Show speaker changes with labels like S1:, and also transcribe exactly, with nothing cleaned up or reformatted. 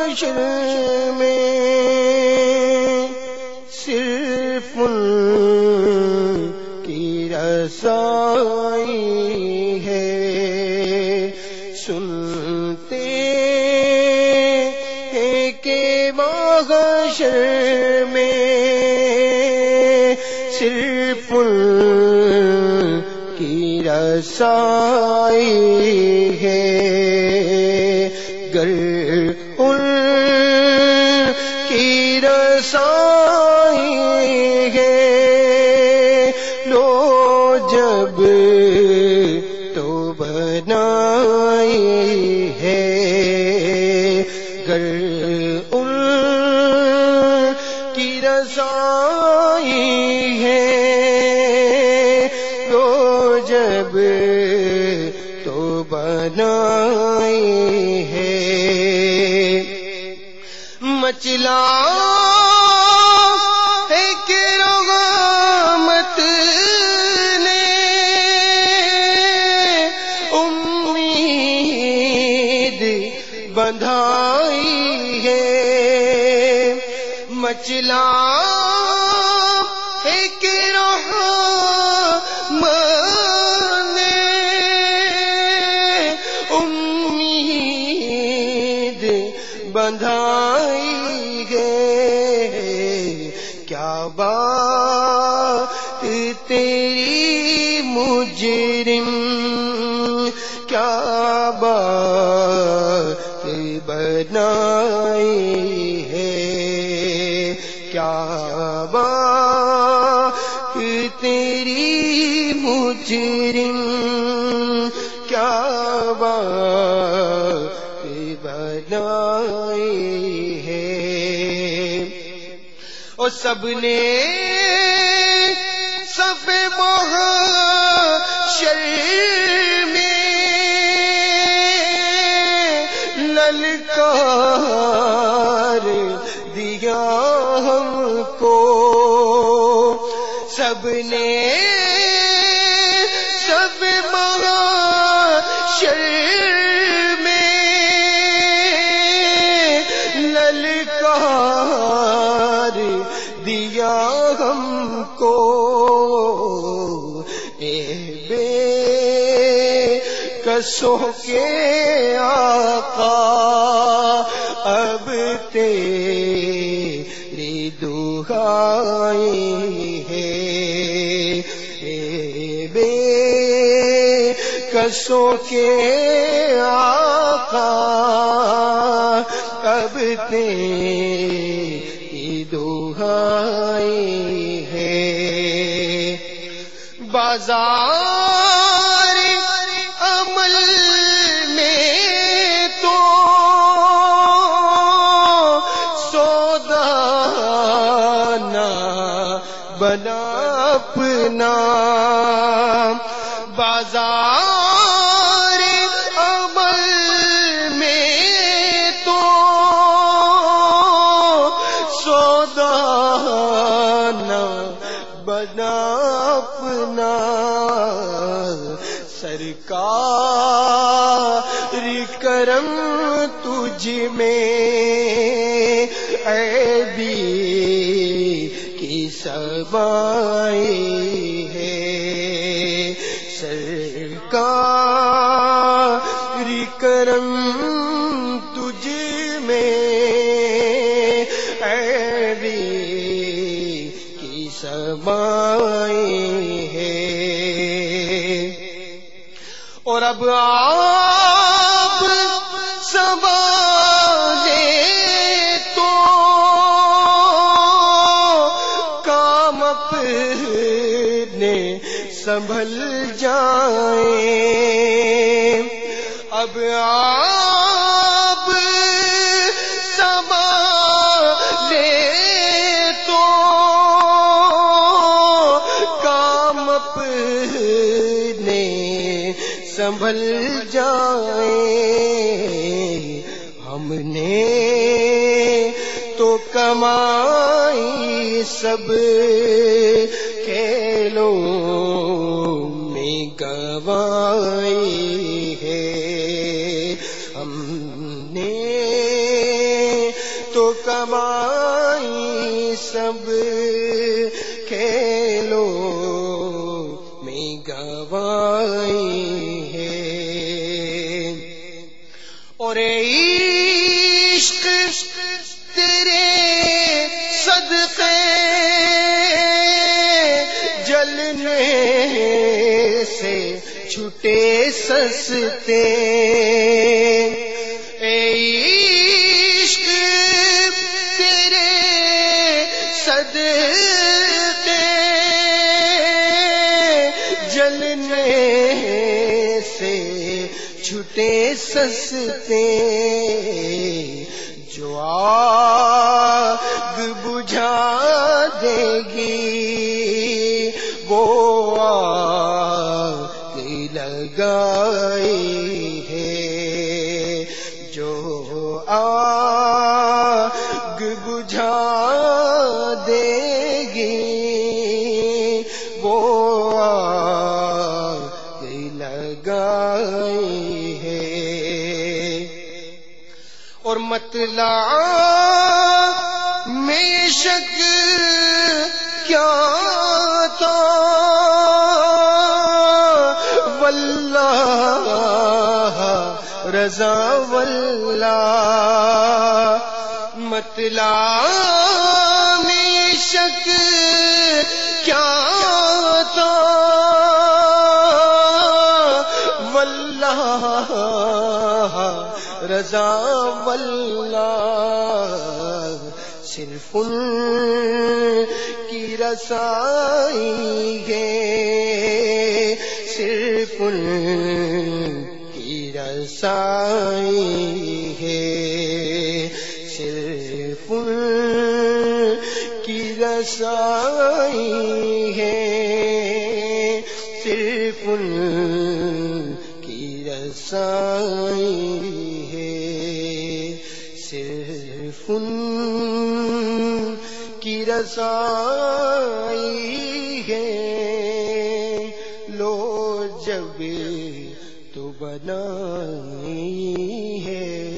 S1: محشر میں صرف ان کی رسائی ہے، سنتے ہیں کہ محشر میں صرف ان کی رسائی ہے، گر ان کی رسائی ہے لو جب تو بنائی ہے، گر ان کی رسائی ہے لو جب تو بنائی ہے، مچلا ہے کہ رحمت نے امید بندھائی ہے، مچلا ہے کہ رحمت نے امید بندھائی ہے، کیا بات تیری مجرم، کیا بات بنائی ہے، کیا بات تیری مجرم، کیا بات بنائی ہے، اور سب نے سب محشر میں للکار دیا ہم کو، سب نے سب محشر میں للکار دیا ہم کو، اے بے کسوں کے آقا اب تیری دعائی ہے، اے بے کسوں کے آقا اب تیری دعائی ہے، بازار عمل میں تو سودا نہ بنا اپنا، بازار عمل میں تو سودا نہ بنا اپنا، سرکار کرم تجھ میں عیبی کی سمائی ہے، سرکار کرم تجھ میں عیبی کی سمائی ہے، اور اب آپ سنبھالے تو کام اپنے سنبھل جائیں، اب آپ سنبھالے تو کام اپنے سنبھل جائیں، ہم نے تو کمائی سب کھیلوں میں گوائی ہے، ہم نے فرمائی ہے۔ اور عشق تیرے صدقے جلنے سے چھٹے سستے، اے عشق تیرے صدقے جلنے سے چھٹے سستے، جو آگ بجھا دے گی وہ آگ لگائی ہے، جو آگ بجھا دے گی وہ آگ لگائی ہے۔ اور مطلع میں شک کیا تھا، واللہ رضا واللہ، مطلع میں شک کیا تھا، واللہ رضا واللہ، صرف ان کی رسائی ہے، صرف ان کی رسائی ہے، صرف ان کی رسائی ہے، صرف ان کی رسائی ہے، صرف ان کی رسائی ہے۔ لو جب تو بنائی ہے